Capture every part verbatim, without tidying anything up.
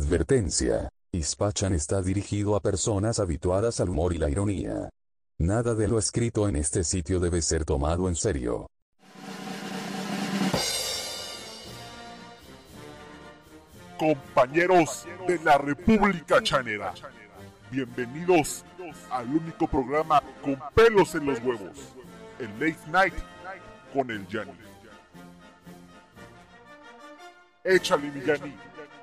Advertencia. Ispachan está dirigido a personas habituadas al humor y la ironía. Nada de lo escrito en este sitio debe ser tomado en serio. Compañeros de la República Chanera, bienvenidos al único programa con pelos en los huevos, el Late Night con el Yanni. Échale, mi Yanni.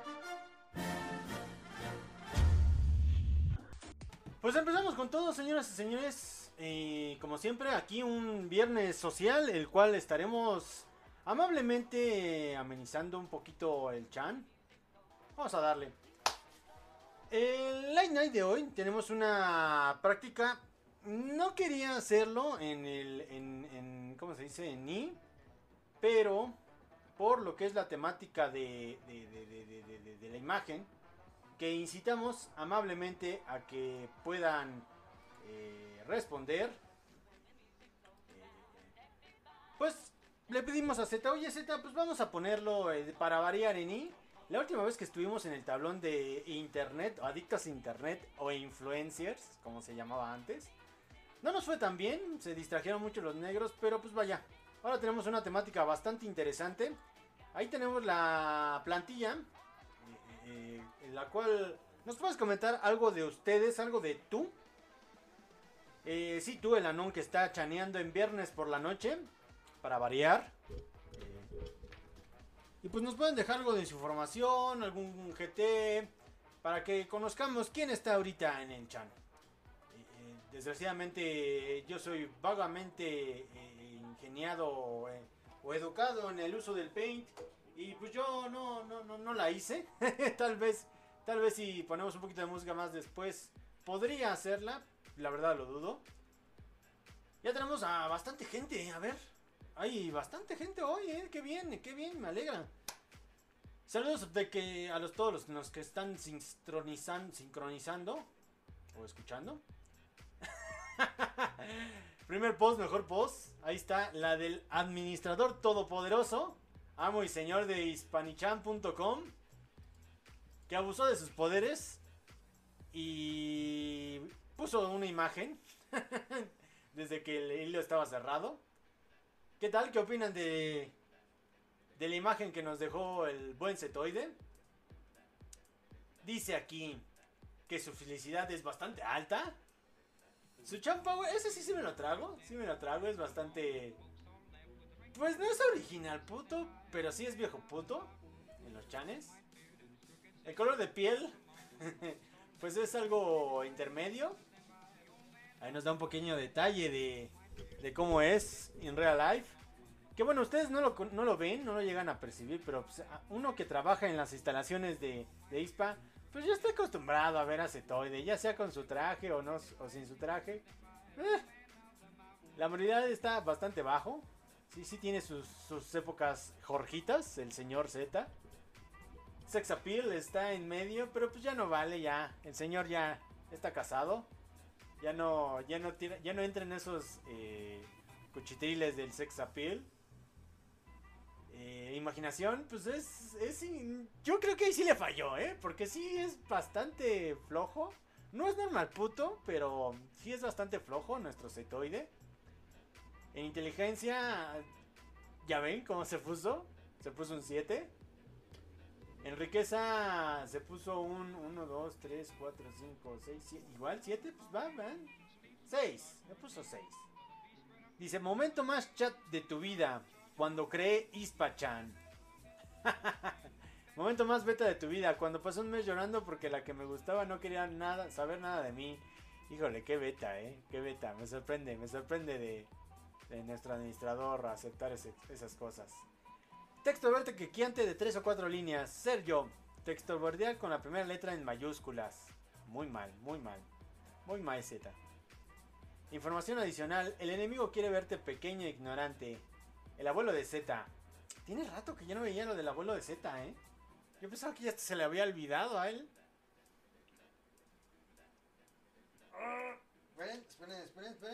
Pues empezamos con todo, señoras y señores. Y como siempre, aquí un viernes social, el cual estaremos amablemente amenizando un poquito el chan. Vamos a darle. El Late Night de hoy tenemos una práctica. No quería hacerlo en el. En, en, ¿Cómo se dice? En I. Pero por lo que es la temática de, de, de, de, de, de, de, de la imagen, que incitamos amablemente a que puedan eh, responder. Eh, pues le pedimos a Z, oye Z, pues vamos a ponerlo eh, para variar en I. La última vez que estuvimos en el tablón de internet, o adictos a internet, o influencers, como se llamaba antes, no nos fue tan bien, se distrajeron mucho los negros, pero pues vaya, ahora tenemos una temática bastante interesante. Ahí tenemos la plantilla, eh, en la cual nos puedes comentar algo de ustedes, algo de tú. Eh, sí, tú, el anón que está chaneando en viernes por la noche, para variar. Y pues nos pueden dejar algo de su información, algún G T, para que conozcamos quién está ahorita en el chan. Eh, desgraciadamente yo soy vagamente eh, ingeniado eh, o educado en el uso del Paint. Y pues yo no, no, no, no la hice. tal vez, tal vez si ponemos un poquito de música más después, podría hacerla. La verdad lo dudo. Ya tenemos a bastante gente, a ver. Hay bastante gente hoy, eh. Qué bien, qué bien, me alegra. Saludos de que a los todos los, los que están sincronizando, sincronizando o escuchando. Primer post, mejor post. Ahí está la del administrador todopoderoso, amo y señor de hispanichan punto com, que abusó de sus poderes y puso una imagen desde que el hilo estaba cerrado. ¿Qué tal? ¿Qué opinan de, de la imagen que nos dejó el buen Zetoide? Dice aquí que su felicidad es bastante alta. Su champa, ese sí, sí me lo trago. Sí me lo trago, es bastante... Pues no es original puto, pero sí es viejo puto en los chanes. El color de piel, pues es algo intermedio. Ahí nos da un pequeño detalle de... de cómo es en real life. Que bueno, ustedes no lo, no lo ven, no lo llegan a percibir, pero pues, uno que trabaja en las instalaciones de, de I S P A, pues ya está acostumbrado a ver a Zetoide, ya sea con su traje o no, o sin su traje. Eh, la moralidad está bastante bajo. Sí, sí tiene sus, sus épocas jorjitas, el señor Z. Sex appeal está en medio, pero pues ya no vale, ya. El señor ya está casado. Ya no, ya no, tiene, ya no entra en esos eh, cuchitriles del sex appeal. Eh, imaginación, pues es, es... Yo creo que ahí sí le falló, ¿eh? Porque sí es bastante flojo. No es normal puto, pero sí es bastante flojo nuestro Zetoide. En inteligencia, ya ven cómo se puso. Se puso un siete. En riqueza se puso un uno, dos, tres, cuatro, cinco, seis, siete. Igual siete, pues va, va. seis, me puso seis. Dice, momento más chat de tu vida, cuando creé Ispachan. Momento más beta de tu vida, cuando pasó un mes llorando porque la que me gustaba no quería nada, saber nada de mí. Híjole, qué beta, eh, qué beta, me sorprende, me sorprende de, de nuestro administrador aceptar ese, esas cosas. Texto verde que quiante de tres o cuatro líneas. Ser yo. Texto verdear con la primera letra en mayúsculas. Muy mal, muy mal. Muy mal, Z. Información adicional. El enemigo quiere verte pequeño e ignorante. El abuelo de Z. Tiene rato que ya no veía lo del abuelo de Z, ¿eh? Yo pensaba que ya se le había olvidado a él. Esperen, esperen, esperen, esperen.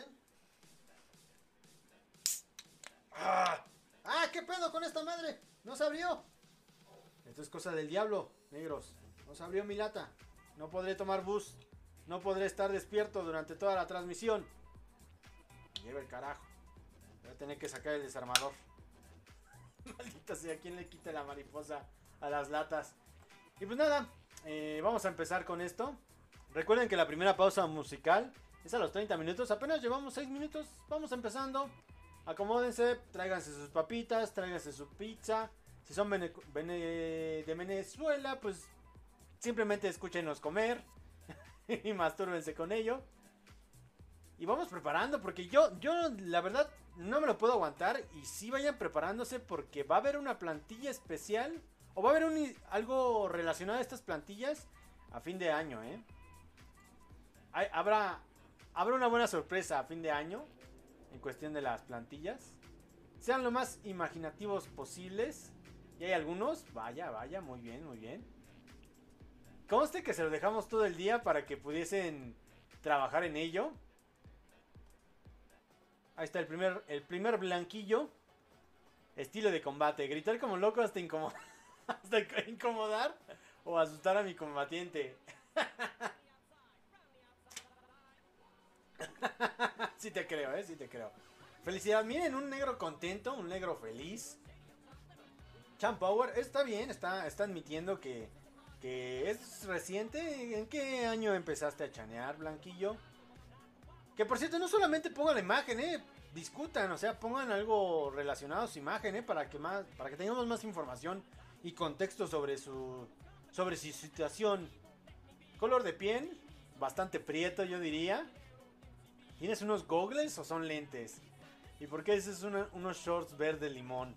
¡Ah! ¡Ah! ¿Qué pedo con esta madre? No se abrió. Esto es cosa del diablo, negros. no se abrió mi lata. No podré tomar bus. No podré estar despierto durante toda la transmisión. Lleva el carajo. Voy a tener que sacar el desarmador. Maldita sea, ¿quién le quita la mariposa a las latas? Y pues nada, eh, vamos a empezar con esto. Recuerden que la primera pausa musical es a los treinta minutos. Apenas llevamos seis minutos. Vamos empezando. Acomódense, tráiganse sus papitas, tráiganse su pizza. Si son bene, bene, de Venezuela, pues simplemente escúchenos comer. Y mastúrbense con ello. Y vamos preparando, porque yo, yo la verdad no me lo puedo aguantar. Y sí vayan preparándose, porque va a haber una plantilla especial. O va a haber un, algo relacionado a estas plantillas a fin de año, ¿eh? Hay, habrá, habrá una buena sorpresa a fin de año en cuestión de las plantillas. Sean lo más imaginativos posibles. Y hay algunos, vaya, vaya, muy bien, muy bien. Conste que se lo dejamos todo el día para que pudiesen trabajar en ello. Ahí está el primer, el primer blanquillo. Estilo de combate. Gritar como loco hasta, incomo hasta incomodar o asustar a mi combatiente. Sí te creo, eh, sí te creo. Felicidad, miren, un negro contento, un negro feliz. Champ Power, está bien, está, está admitiendo que, que es reciente. ¿En qué año empezaste a chanear, Blanquillo? Que por cierto, no solamente pongan la imagen, eh, discutan, o sea, pongan algo relacionado a su imagen, eh, para que más, para que tengamos más información y contexto sobre su, sobre su situación. Color de piel, bastante prieto, yo diría. ¿Tienes unos gogles o son lentes? ¿Y por qué dices una, unos shorts verde limón?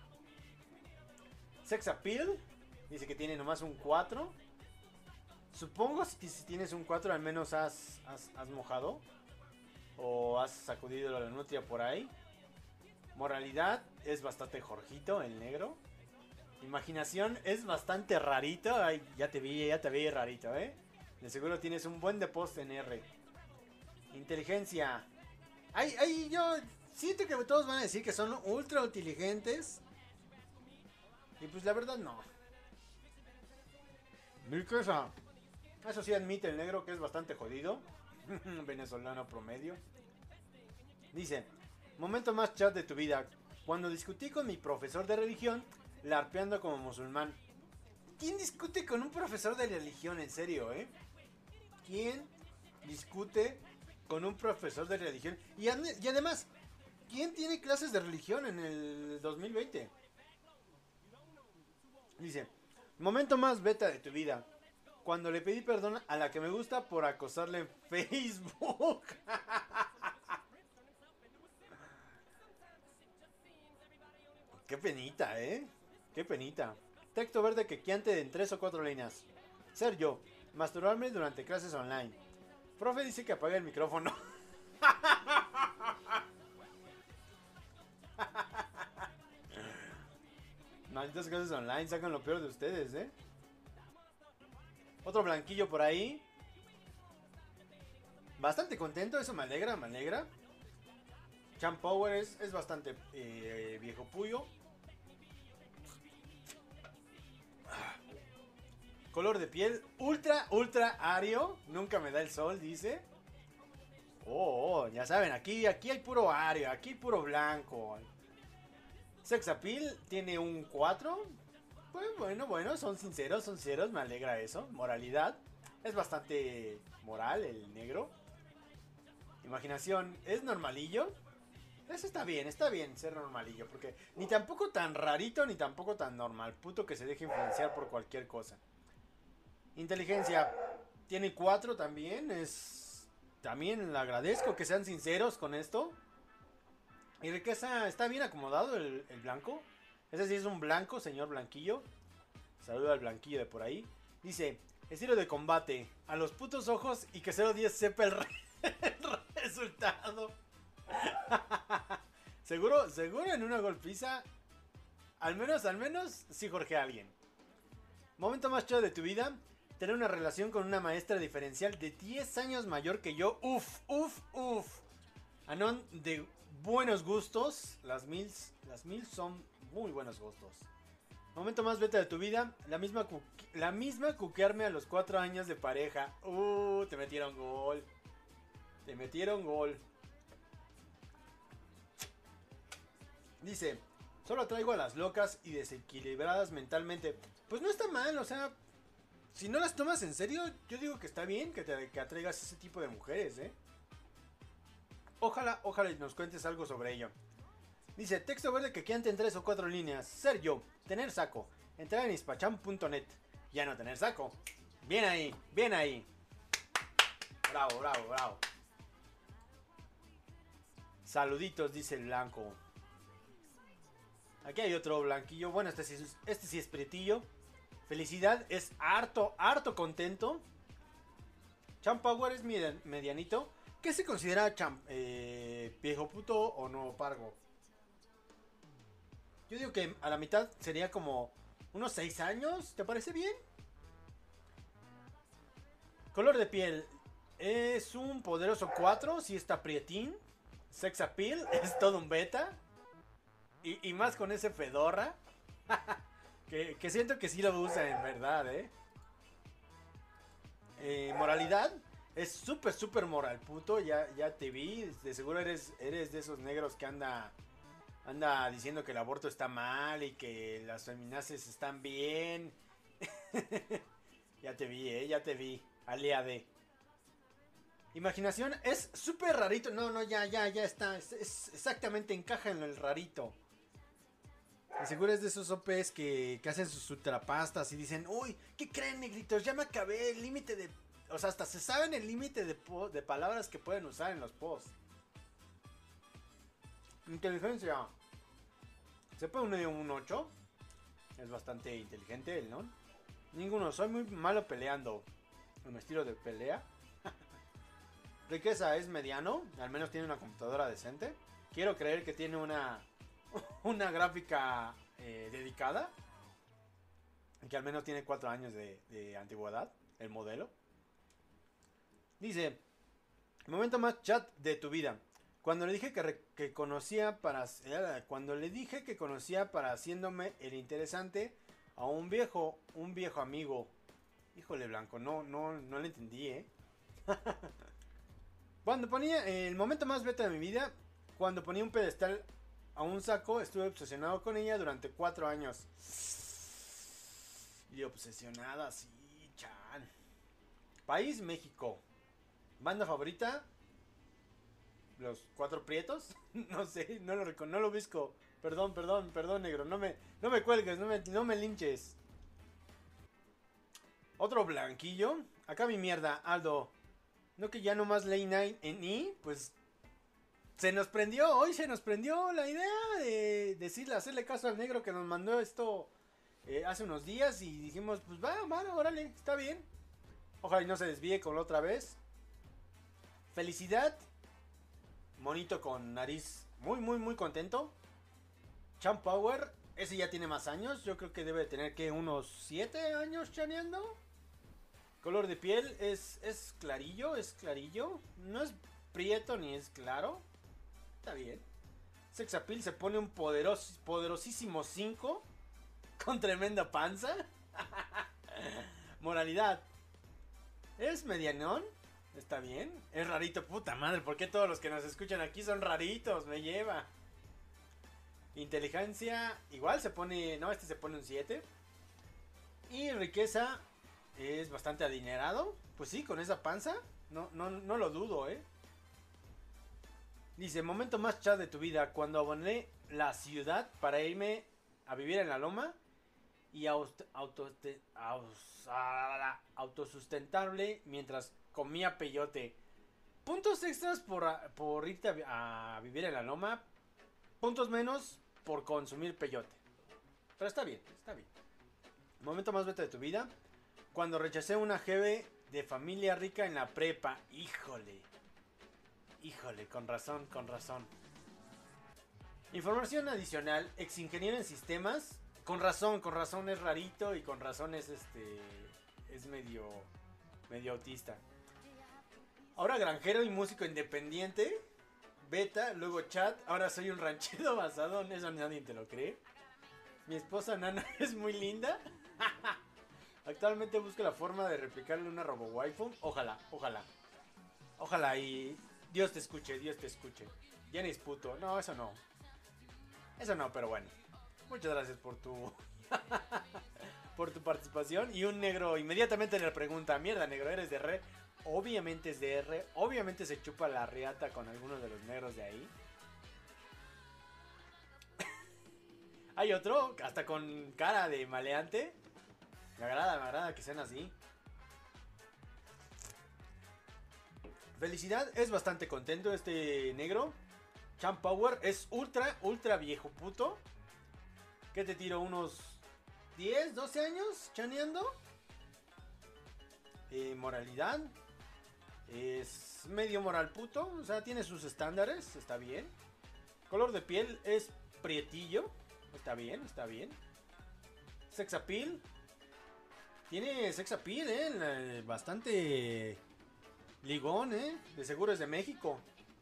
Sex appeal, dice que tiene nomás un cuatro. Supongo si, si tienes un cuatro al menos has, has, has mojado. O has sacudido la nutria por ahí. Moralidad, es bastante Jorgito, el negro. Imaginación, es bastante rarito. Ay, ya te vi, ya te vi rarito, eh. De seguro tienes un buen depósito en R. Inteligencia. Ay, ay, yo siento que todos van a decir que son ultra inteligentes. Y pues la verdad no. Mil cosa. Eso sí admite el negro que es bastante jodido. Venezolano promedio. Dice: momento más chat de tu vida. Cuando discutí con mi profesor de religión, larpeando como musulmán. ¿Quién discute con un profesor de religión? En serio, ¿eh? ¿Quién discute con un profesor de religión? Y, y además, ¿quién tiene clases de religión en el dos mil veinte? Dice: momento más beta de tu vida. Cuando le pedí perdón a la que me gusta por acosarle en Facebook. Qué penita, ¿eh? Qué penita. Texto verde que quiante en tres o cuatro líneas. Ser yo. Masturbarme durante clases online. Profe dice que apague el micrófono. Malditas clases online, sacan lo peor de ustedes, ¿eh? Otro blanquillo por ahí. Bastante contento, eso me alegra, me alegra. Champ Power es, es bastante eh, viejo puyo. Color de piel, ultra, ultra ario. Nunca me da el sol, dice. Oh, oh, ya saben, aquí, aquí hay puro ario, aquí hay puro blanco. Sex appeal tiene un cuatro. Pues bueno, bueno, son sinceros, son sinceros, me alegra eso. Moralidad, es bastante moral el negro. Imaginación, es normalillo. Eso está bien, está bien ser normalillo, porque ni tampoco tan rarito, ni tampoco tan normal. Puto que se deje influenciar por cualquier cosa. Inteligencia, tiene cuatro también, es... También le agradezco que sean sinceros con esto. Y riqueza, está bien acomodado el, el blanco. Ese sí es un blanco, señor Blanquillo. Saluda al Blanquillo de por ahí. Dice: estilo de combate, a los putos ojos y que cero diez sepa el, re el resultado. Seguro, seguro en una golpiza. Al menos, al menos, sí Jorge a alguien. Momento más chido de tu vida: tener una relación con una maestra diferencial de diez años mayor que yo. Uf, uf, uf. Anon de buenos gustos. Las mils, las mils son muy buenos gustos. Momento más beta de tu vida. La misma, cu- la misma cuquearme a los cuatro años de pareja. Uh, te metieron gol. Te metieron gol. Dice, solo traigo a las locas y desequilibradas mentalmente. Pues no está mal, o sea, si no las tomas en serio, yo digo que está bien que, te, que atraigas ese tipo de mujeres, ¿eh? Ojalá, ojalá nos cuentes algo sobre ello. Dice, texto verde que quedan en tres o cuatro líneas. Ser yo, tener saco, entrar en ispacham punto net. Ya no tener saco. Bien ahí, bien ahí. Bravo, bravo, bravo. Saluditos, dice el blanco. Aquí hay otro blanquillo. Bueno, este sí, este sí es prietillo. Felicidad, es harto, harto contento. Champ Power es medianito. ¿Qué se considera champ, eh, viejo puto o no pargo? Yo digo que a la mitad sería como unos seis años. ¿Te parece bien? Color de piel. Es un poderoso cuatro. Si está prietín. Sex appeal. Es todo un beta. Y, y más con ese fedorra. que, que siento que sí lo usa en verdad, ¿eh? eh moralidad. Es súper, súper moral, puto. Ya, ya te vi. De seguro eres, eres de esos negros que anda... Anda diciendo que el aborto está mal y que las feminaces están bien. Ya te vi, eh, ya te vi. Aliade. Imaginación es súper rarito. No, no, ya, ya, ya está. Es, es exactamente encaja en el rarito. De seguro es de esos O Pes que, que hacen sus ultrapastas y dicen, uy, ¿qué creen, negritos? Ya me acabé el límite de... O sea, hasta se saben el límite de, de palabras que pueden usar en los posts. Inteligencia. Se pone un ocho. Es bastante inteligente el non. Ninguno, soy muy malo peleando. En mi estilo de pelea. Riqueza es mediano. Al menos tiene una computadora decente. Quiero creer que tiene una Una gráfica eh, dedicada. Que al menos tiene cuatro años de, de antigüedad. El modelo. Dice, momento más chat de tu vida. Cuando le dije que, re, que conocía para... Cuando le dije que conocía para haciéndome el interesante a un viejo, un viejo amigo. Híjole, Blanco, no, no, no le entendí, ¿eh? Cuando ponía... El momento más beta de mi vida, cuando ponía un pedestal a un saco, estuve obsesionado con ella durante cuatro años. Y obsesionada, sí, chan. País, México. Banda favorita... Los Cuatro Prietos. No sé, no lo reconozco, no lo busco. Perdón, perdón, perdón, negro. No me, no me cuelgues, no me, no me linches. Otro blanquillo. Acá mi mierda, Aldo. No que ya nomás leí nine en I. Pues se nos prendió, hoy se nos prendió la idea de decirle, hacerle caso al negro que nos mandó esto eh, hace unos días. Y dijimos, pues va, va, órale, está bien. Ojalá y no se desvíe con la otra vez. Felicidad. Monito con nariz muy, muy, muy contento. Champ Power. Ese ya tiene más años. Yo creo que debe tener que unos siete años chaneando. Color de piel es, es clarillo, es clarillo. No es prieto ni es claro. Está bien. Sex appeal se pone un poderos, poderosísimo cinco. Con tremenda panza. Moralidad. Es medianón. Está bien. Es rarito, puta madre. ¿Por qué todos los que nos escuchan aquí son raritos? Me lleva. Inteligencia. Igual se pone... No, este se pone un siete. Y riqueza. Es bastante adinerado. Pues sí, con esa panza. No, no, no lo dudo, eh. Dice, momento más chat de tu vida. Cuando aboné la ciudad para irme a vivir en la loma. Y auto, auto, auto, autosustentable mientras comía peyote. Puntos extras por, por irte a, a vivir en la loma. Puntos menos por consumir peyote. Pero está bien, está bien. Momento más beta de tu vida. Cuando rechacé una jeve de familia rica en la prepa. Híjole. Híjole, con razón, con razón. Información adicional. Ex ingeniero en sistemas. Con razón, con razón es rarito y con razón es este... Es medio... Medio autista. Ahora granjero y músico independiente. Beta, luego chat. Ahora soy un ranchero basado en eso, nadie te lo cree. Mi esposa Nana es muy linda. Actualmente busco la forma de replicarle una robo waifu. Ojalá, ojalá. Ojalá y Dios te escuche, Dios te escuche. Jenny es puto. No, eso no. Eso no, pero bueno. Muchas gracias por tu... por tu participación. Y un negro inmediatamente le pregunta, mierda negro, ¿eres de R? Obviamente es de R. Obviamente se chupa la riata con algunos de los negros de ahí. Hay otro, hasta con cara de maleante. Me agrada, me agrada que sean así. Felicidad, es bastante contento este negro. Champ Power es ultra, ultra viejo puto. ¿Qué te tiro? Unos diez, doce años chaneando. Eh, moralidad. Es medio moral puto. O sea, tiene sus estándares. Está bien. Color de piel es prietillo. Está bien, está bien. Sex appeal. Tiene sex appeal, eh. Bastante ligón, eh. De seguro es de México.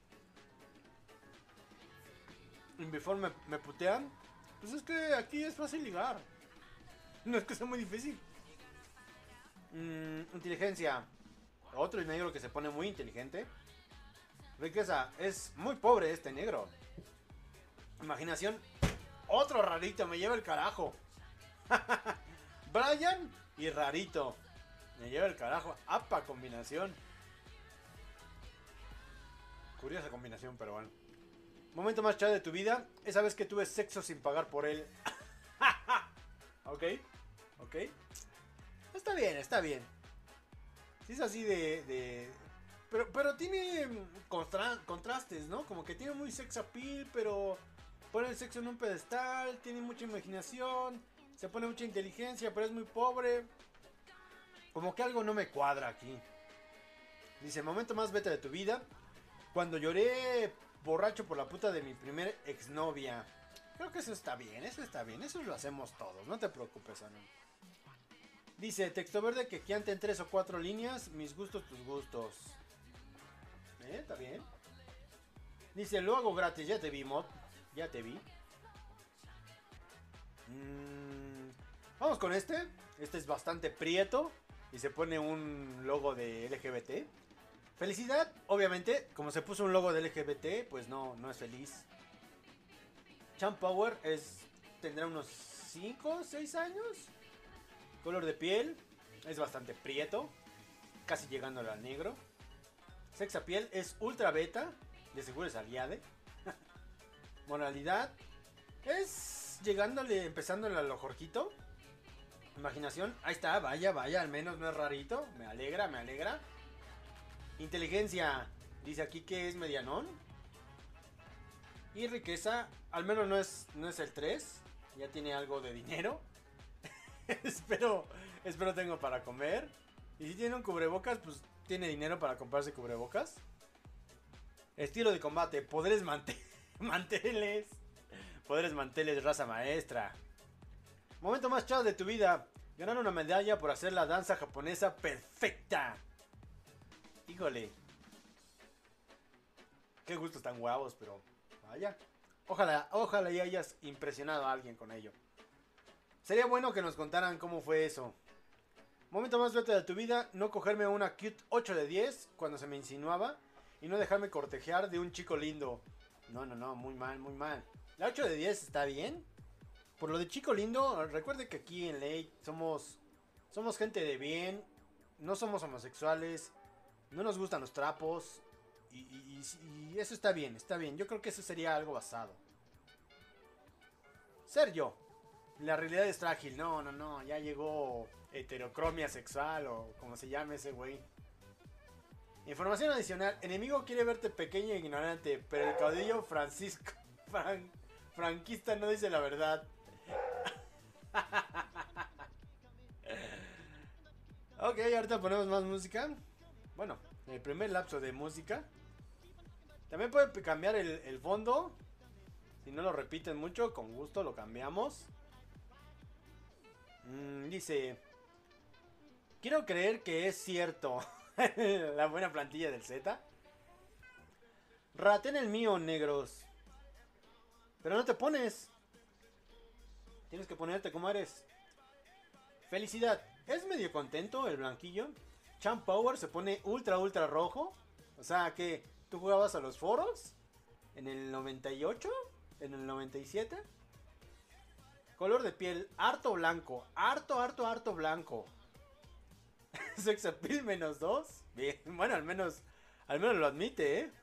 Y before me, me putean. Pues es que aquí es fácil ligar. No es que sea muy difícil. Mm, inteligencia. Otro negro que se pone muy inteligente. Riqueza. Es muy pobre este negro. Imaginación. Otro rarito. Me lleva el carajo. Brian y rarito. Me lleva el carajo. Apa combinación. Curiosa combinación, pero bueno. Momento más chato de tu vida. Esa vez que tuve sexo sin pagar por él. Ok. Ok. Está bien, está bien. Si es así de... de... Pero, pero tiene contra... contrastes, ¿no? Como que tiene muy sex appeal, pero pone el sexo en un pedestal. Tiene mucha imaginación. Se pone mucha inteligencia, pero es muy pobre. Como que algo no me cuadra aquí. Dice, momento más beta de tu vida. Cuando lloré borracho por la puta de mi primer exnovia. Creo que eso está bien, eso está bien. Eso lo hacemos todos, no te preocupes, Anu. Dice, texto verde que queante en tres o cuatro líneas. Mis gustos, tus gustos. ¿Eh? ¿Está bien? Dice, lo hago gratis, ya te vi, mod. Ya te vi. Mm, vamos con este. Este es bastante prieto. Y se pone un logo de L G B T. Felicidad, obviamente, como se puso un logo de L G B T, pues no, no es feliz. Champ Power es, tendrá unos cinco o seis años. Color de piel es bastante prieto, casi llegándole al negro. Sex appeal es ultra beta, de seguro es aliade. Moralidad es llegándole, empezándole a lo jorquito. Imaginación, ahí está, vaya, vaya, al menos no es rarito. Me alegra, me alegra. Inteligencia, dice aquí que es medianón. Y riqueza, al menos no es, no es el tres. Ya tiene algo de dinero. espero, espero tengo para comer. Y si tiene un cubrebocas, pues tiene dinero para comprarse cubrebocas. Estilo de combate, poderes mante manteles. Poderes manteles, raza maestra. Momento más chado de tu vida. Ganar una medalla por hacer la danza japonesa perfecta. Híjole. Qué gustos tan guapos, pero vaya. Ojalá, ojalá y hayas impresionado a alguien con ello. Sería bueno que nos contaran cómo fue eso. Momento más beta de tu vida. No cogerme una cute ocho de diez cuando se me insinuaba. Y no dejarme cortejear de un chico lindo. No, no, no, muy mal, muy mal. La ocho de diez está bien. Por lo de chico lindo, recuerde que aquí en Ley somos, somos gente de bien. No somos homosexuales. No nos gustan los trapos. Y, y, y, y eso está bien, está bien. Yo creo que eso sería algo basado. Ser yo. La realidad es frágil. No, no, no. Ya llegó heterocromia sexual o como se llame ese güey. Información adicional. Enemigo quiere verte pequeño e ignorante, pero el caudillo Francisco Fran, franquista no dice la verdad. Ok, ahorita ponemos más música. Bueno, el primer lapso de música. También puede cambiar el, el fondo. Si no lo repiten mucho, con gusto lo cambiamos. Mm, dice: quiero creer que es cierto. La buena plantilla del Z. Raten el mío, negros. Pero no te pones. Tienes que ponerte como eres. Felicidad. Es medio contento el blanquillo. Champ Power se pone ultra ultra rojo. O sea que tú jugabas a los foros en el noventa y ocho, en el noventa y siete. Color de piel harto blanco, harto harto harto blanco. Sex appeal menos dos. Bien, bueno, al menos al menos lo admite, ¿eh?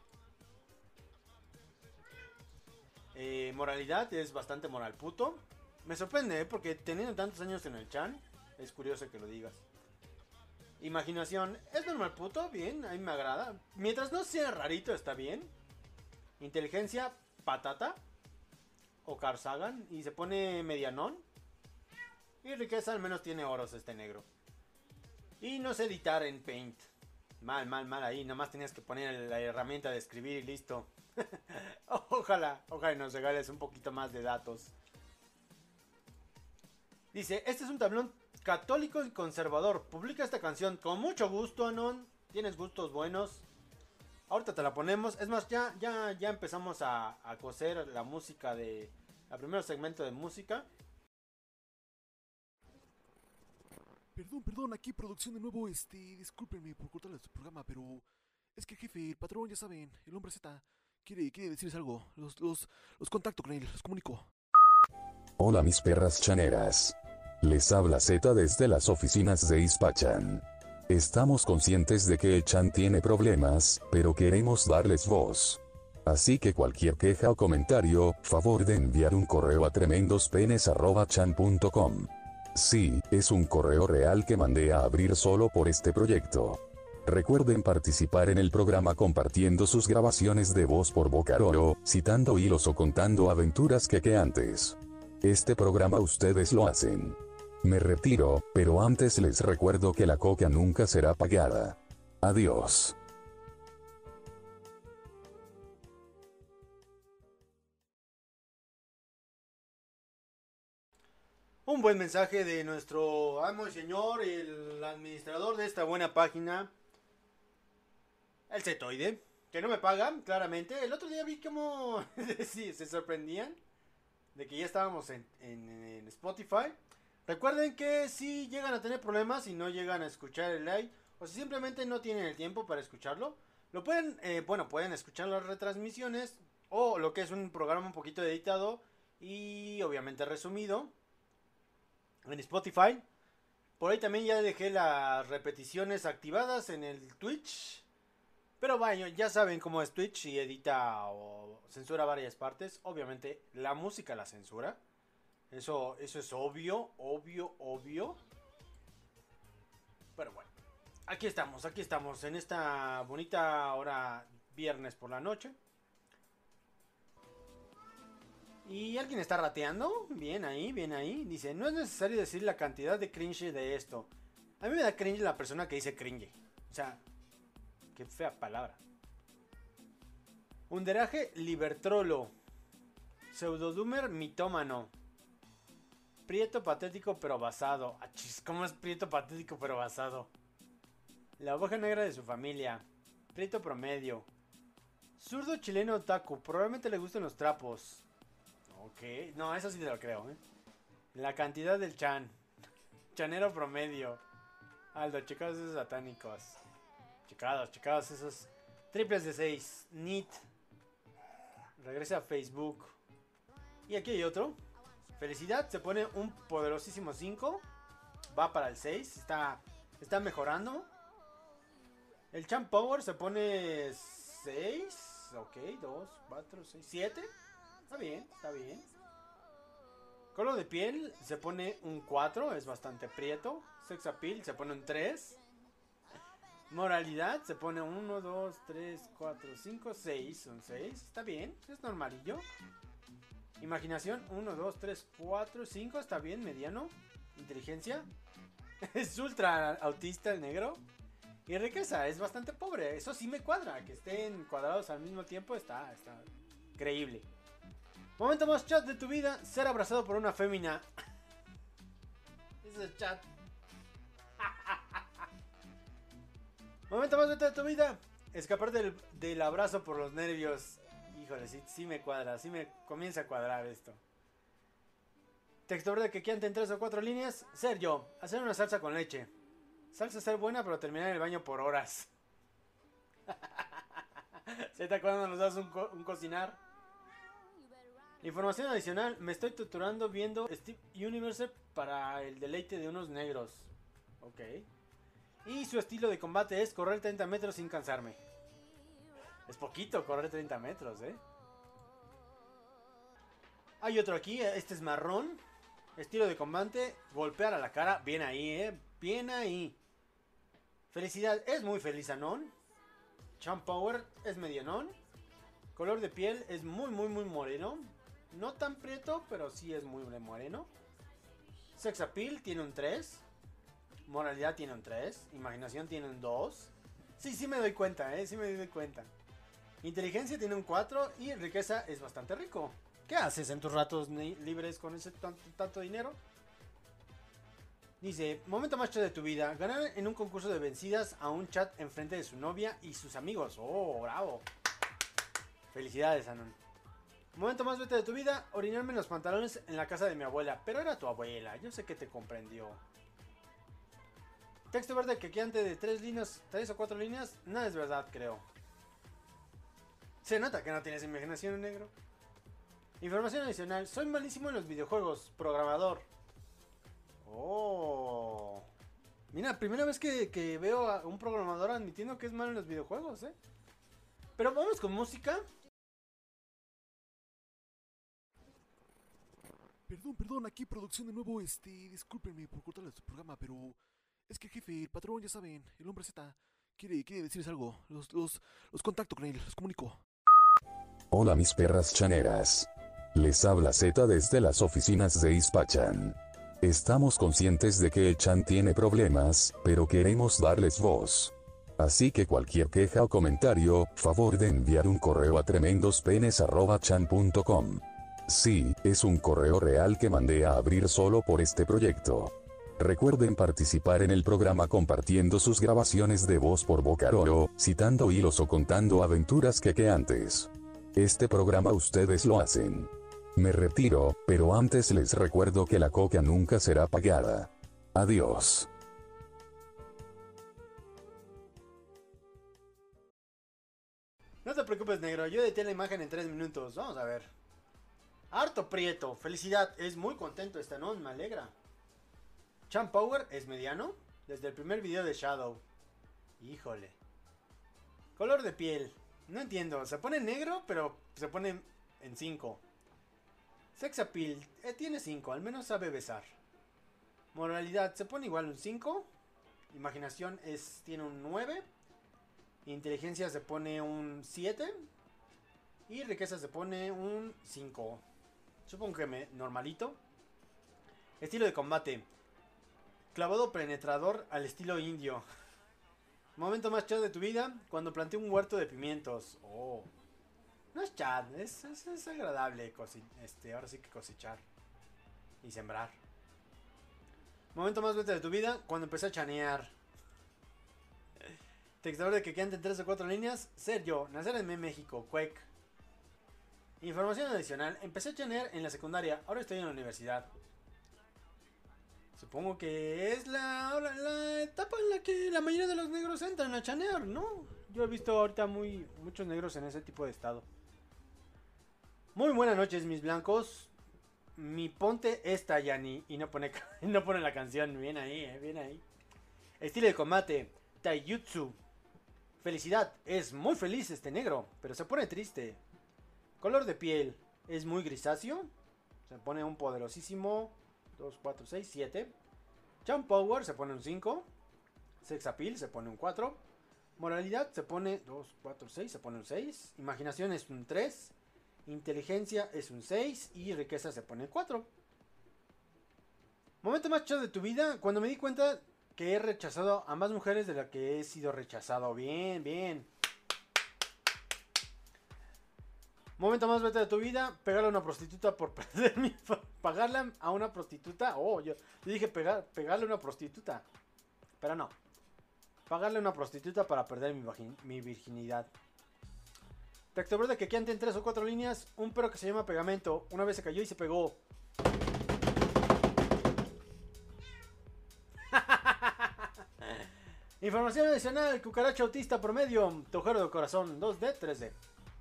Eh, moralidad es bastante moral puto. Me sorprende, ¿eh? Porque teniendo tantos años en el chan, es curioso que lo digas. Imaginación, es normal puto, bien, a mí me agrada. Mientras no sea rarito, está bien. Inteligencia, patata. O Carl Sagan, y se pone medianón. Y riqueza, al menos tiene oros este negro. Y no sé editar en Paint. Mal, mal, mal ahí, nada más tenías que poner la herramienta de escribir y listo. Ojalá, ojalá nos regales un poquito más de datos. Dice, este es un tablón católico y conservador. Publica esta canción con mucho gusto, Anon. Tienes gustos buenos. Ahorita te la ponemos. Es más, ya, ya, ya empezamos a, a coser la música de... El primer segmento de música. Perdón, perdón, aquí producción de nuevo, este, discúlpenme por cortarle su programa, pero es que el jefe, el patrón, ya saben, el hombre Z, quiere, quiere decirles algo, los, los, los contacto con él, los comunico. Hola mis perras chaneras. Les habla Z desde las oficinas de Ispachan. Estamos conscientes de que el chan tiene problemas, pero queremos darles voz. Así que cualquier queja o comentario, favor de enviar un correo a tremendospenes arroba chan punto com. Sí, es un correo real que mandé a abrir solo por este proyecto. Recuerden participar en el programa compartiendo sus grabaciones de voz por Bocaroro, citando hilos o contando aventuras que que antes. Este programa ustedes lo hacen. Me retiro, pero antes les recuerdo que la coca nunca será pagada. Adiós. Un buen mensaje de nuestro amo y señor, el administrador de esta buena página, el Zetoide, que no me pagan, claramente. El otro día vi como sí, se sorprendían de que ya estábamos en, en, en Spotify. Recuerden que si llegan a tener problemas y no llegan a escuchar el live, o si simplemente no tienen el tiempo para escucharlo, lo pueden, eh, bueno, pueden escuchar las retransmisiones o lo que es un programa un poquito editado y obviamente resumido en Spotify. Por ahí también ya dejé las repeticiones activadas en el Twitch. Pero vaya, ya saben cómo es Twitch y edita o censura varias partes. Obviamente la música la censura. Eso, eso es obvio, obvio, obvio. Pero bueno, aquí estamos, aquí estamos en esta bonita hora viernes por la noche. Y alguien está rateando. Bien ahí, bien ahí. Dice, no es necesario decir la cantidad de cringe de esto. A mí me da cringe la persona que dice cringe. O sea, qué fea palabra. Underaje libertrolo. Pseudodumer mitómano. Prieto patético pero basado. Achis, ¿cómo es prieto patético pero basado? La oveja negra de su familia. Prieto promedio. Zurdo chileno otaku. Probablemente le gusten los trapos. Ok, no, eso sí te lo creo, ¿eh? La cantidad del chan. Chanero promedio. Aldo, checados esos satánicos. Checados, checados esos triples de seis. Neat. Regresa a Facebook. Y aquí hay otro. Felicidad se pone un poderosísimo cinco. Va para el seis. Está, está mejorando. El Champ Power se pone seis. Ok, dos, cuatro, seis, siete. Está bien, está bien. Color de piel se pone un cuatro, es bastante prieto. Sex appeal se pone un tres. Moralidad se pone uno, dos, tres, cuatro, cinco, seis. Son seis, está bien, es normalillo. Imaginación uno, dos, tres, cuatro, cinco, está bien, mediano. Inteligencia es ultra autista el negro. Y riqueza es bastante pobre, eso sí me cuadra. Que estén cuadrados al mismo tiempo está, está creíble. Momento más chat de tu vida, ser abrazado por una fémina. Ese chat. Momento más chat de tu vida, escapar del, del abrazo por los nervios. Híjole, sí, sí me cuadra, sí me comienza a cuadrar esto. Texto verde que quieran en tres o cuatro líneas. Ser yo. Hacer una salsa con leche. Salsa ser buena, pero terminar en el baño por horas. ¿Se te acuerdan cuando nos das un, co un cocinar? Información adicional. Me estoy tutorando viendo Steve Universe para el deleite de unos negros. Ok. Y su estilo de combate es correr treinta metros sin cansarme. Es poquito correr treinta metros, ¿eh? Hay otro aquí. Este es marrón. Estilo de combate. Golpear a la cara. Bien ahí, ¿eh? Bien ahí. Felicidad. Es muy feliz Anon. Champ Power es medianón. Color de piel es muy muy muy moreno. No tan prieto, pero sí es muy moreno. Sex Appeal tiene un tres. Moralidad tiene un tres. Imaginación tiene un dos. Sí, sí me doy cuenta, eh. Sí me doy cuenta. Inteligencia tiene un cuatro. Y riqueza es bastante rico. ¿Qué haces en tus ratos libres con ese tanto, tanto dinero? Dice, momento más chido de tu vida. Ganar en un concurso de vencidas a un chat enfrente de su novia y sus amigos. Oh, bravo. Felicidades, Anon. Momento más vete de tu vida. Orinarme en los pantalones en la casa de mi abuela. Pero era tu abuela. Yo sé que te comprendió. Texto verde que aquí antes de tres líneas, tres o cuatro líneas. Nada es verdad, creo. Se nota que no tienes imaginación, negro. Información adicional. Soy malísimo en los videojuegos. Programador. Oh. Mira, primera vez que, que veo a un programador admitiendo que es malo en los videojuegos, ¿eh? Pero vamos con música. Perdón, perdón, aquí producción de nuevo, este, discúlpenme por cortarle su programa, pero es que el jefe, el patrón, ya saben, el hombre Z, quiere, quiere decirles algo, los, los, los contacto con él, los comunico. Hola mis perras chaneras. Les habla Z desde las oficinas de Ispachan. Estamos conscientes de que el Chan tiene problemas, pero queremos darles voz. Así que cualquier queja o comentario, favor de enviar un correo a tremendospenes arroba chan punto com. Sí, es un correo real que mandé a abrir solo por este proyecto. Recuerden participar en el programa compartiendo sus grabaciones de voz por Bocaroro, citando hilos o contando aventuras quequeantes. Este programa ustedes lo hacen. Me retiro, pero antes les recuerdo que la coca nunca será pagada. Adiós. No te preocupes, negro, yo edité la imagen en tres minutos. Vamos a ver. Harto prieto, felicidad, es muy contento esta, ¿no? Me alegra. Champ Power es mediano. Desde el primer video de Shadow. Híjole. Color de piel. No entiendo, se pone negro, pero se pone en cinco. Sex Appeal, eh, tiene cinco, al menos sabe besar. Moralidad, se pone igual un cinco. Imaginación es, tiene un nueve. Inteligencia se pone un siete. Y riqueza se pone un cinco. Supongo que me, normalito. Estilo de combate. Clavado penetrador al estilo indio. Momento más chat de tu vida. Cuando planté un huerto de pimientos. Oh. No es chat. Es, es, es agradable este, ahora sí que cosechar. Y sembrar. Momento más vete de tu vida. Cuando empecé a chanear. Textador de que quedan en tres o cuatro líneas. Ser yo. Nacer en México. Quake. Información adicional. Empecé a chanear en la secundaria. Ahora estoy en la universidad. Supongo que es la, la, la etapa en la que la mayoría de los negros entran a chanear, ¿no? Yo he visto ahorita muy, muchos negros en ese tipo de estado. Muy buenas noches, mis blancos. Mi ponte esta, Yani. Y no pone, no pone la canción. Bien ahí, eh, bien ahí. Estilo de combate. Taijutsu. Felicidad. Es muy feliz este negro, pero se pone triste. Color de piel. Es muy grisáceo. Se pone un poderosísimo dos, cuatro, seis, siete. Champ Power se pone un cinco. Sex Appeal se pone un cuatro. Moralidad se pone dos, cuatro, seis. Se pone un seis. Imaginación es un tres. Inteligencia es un seis. Y riqueza se pone cuatro. Momento más chido de tu vida. Cuando me di cuenta que he rechazado a más mujeres de las que he sido rechazado. Bien, bien. Momento más vete de tu vida. Pegarle a una prostituta por perder mi... Pagarle a una prostituta. Oh, yo, yo dije pegar, pegarle a una prostituta. Pero no. Pagarle a una prostituta para perder mi, mi virginidad. Texto verde que aquí ante en tres o cuatro líneas. Un perro que se llama Pegamento. Una vez se cayó y se pegó. Información adicional, cucaracha autista promedio, tujero de corazón, dos D, tres D.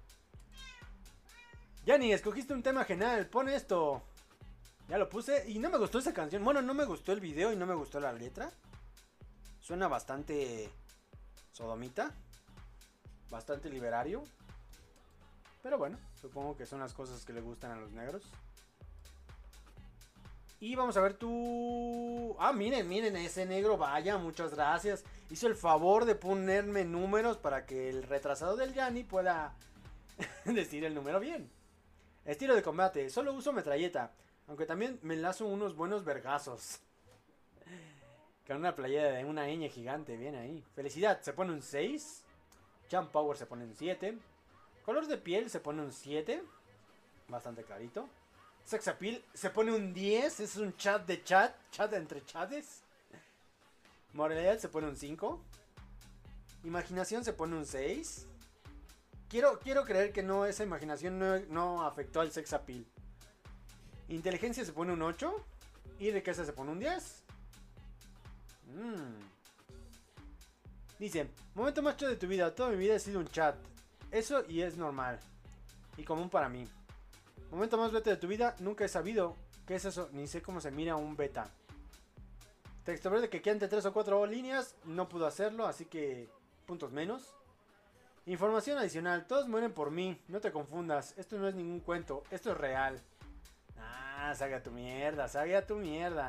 Yanni, escogiste un tema genial, pon esto. Ya lo puse y no me gustó esa canción. Bueno, no me gustó el video y no me gustó la letra. Suena bastante sodomita, bastante liberario. Pero bueno, supongo que son las cosas que le gustan a los negros. Y vamos a ver tu... Ah, miren, miren, ese negro, vaya, muchas gracias. Hizo el favor de ponerme números para que el retrasado del Yanni pueda decir el número bien. Estilo de combate, solo uso metralleta, aunque también me lazo unos buenos vergazos. Con una playera de una ñ gigante, bien ahí. Felicidad, se pone un seis. Jump Power se pone un siete. Color de piel se pone un siete. Bastante clarito. Sex Appeal se pone un diez. Es un chat de chat. Chat entre chates. Moralidad se pone un cinco. Imaginación se pone un seis. Quiero, quiero creer que no, esa imaginación no, no afectó al Sex Appeal. Inteligencia se pone un ocho. Y riqueza se pone un diez. Mm. Dice, momento más chido de tu vida. Toda mi vida ha sido un chat. Eso y es normal. Y común para mí. Momento más beta de tu vida. Nunca he sabido qué es eso. Ni sé cómo se mira un beta. Texto verde que queda entre tres o cuatro líneas. No pudo hacerlo, así que puntos menos. Información adicional. Todos mueren por mí. No te confundas. Esto no es ningún cuento. Esto es real. Ah, saga tu mierda. Saga tu mierda.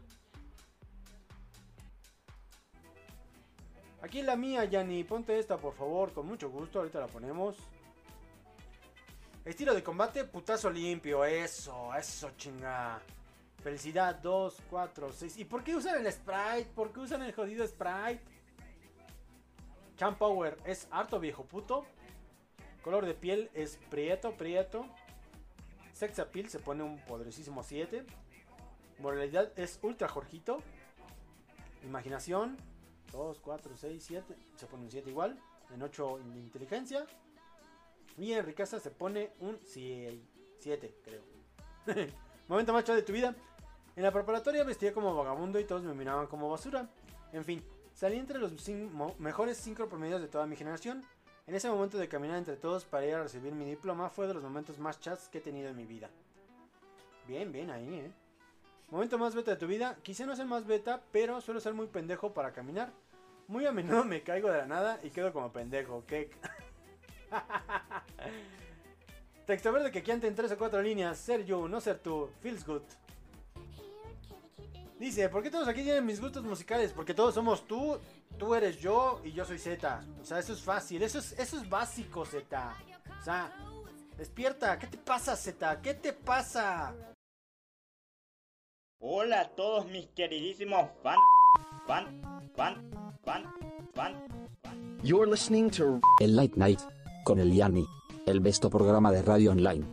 Aquí la mía, Yanni. Ponte esta, por favor. Con mucho gusto. Ahorita la ponemos. Estilo de combate, putazo limpio. Eso, eso, chinga. Felicidad, dos, cuatro, seis. ¿Y por qué usan el sprite? ¿Por qué usan el jodido sprite? Champ Power es harto viejo puto. Color de piel es prieto, prieto. Sex Appeal se pone un poderosísimo siete. Moralidad es ultra jorjito. Imaginación dos, cuatro, seis, siete. Se pone un siete igual. En ocho en inteligencia. Y en riqueza se pone un siete, creo. Momento más chido de tu vida. En la preparatoria vestía como vagabundo y todos me miraban como basura. En fin, salí entre los cin- mejores cinco promedios de toda mi generación. En ese momento de caminar entre todos para ir a recibir mi diploma fue de los momentos más chats que he tenido en mi vida. Bien, bien ahí, eh. Momento más beta de tu vida. Quizá no sea el más beta, pero suelo ser muy pendejo para caminar. Muy a menudo me caigo de la nada y quedo como pendejo. ¿Qué? Texto verde que quede en tres o cuatro líneas. Ser yo, no ser tú. Feels good. Dice, ¿por qué todos aquí tienen mis gustos musicales? Porque todos somos tú, tú eres yo y yo soy Z. O sea, eso es fácil, eso es, eso es básico, Z. O sea, despierta. ¿Qué te pasa, Z? ¿Qué te pasa? Hola a todos mis queridísimos fan, fan, fan, fan, fan, fan. You're listening to El Late Night con el Yanni, el besto programa de radio online.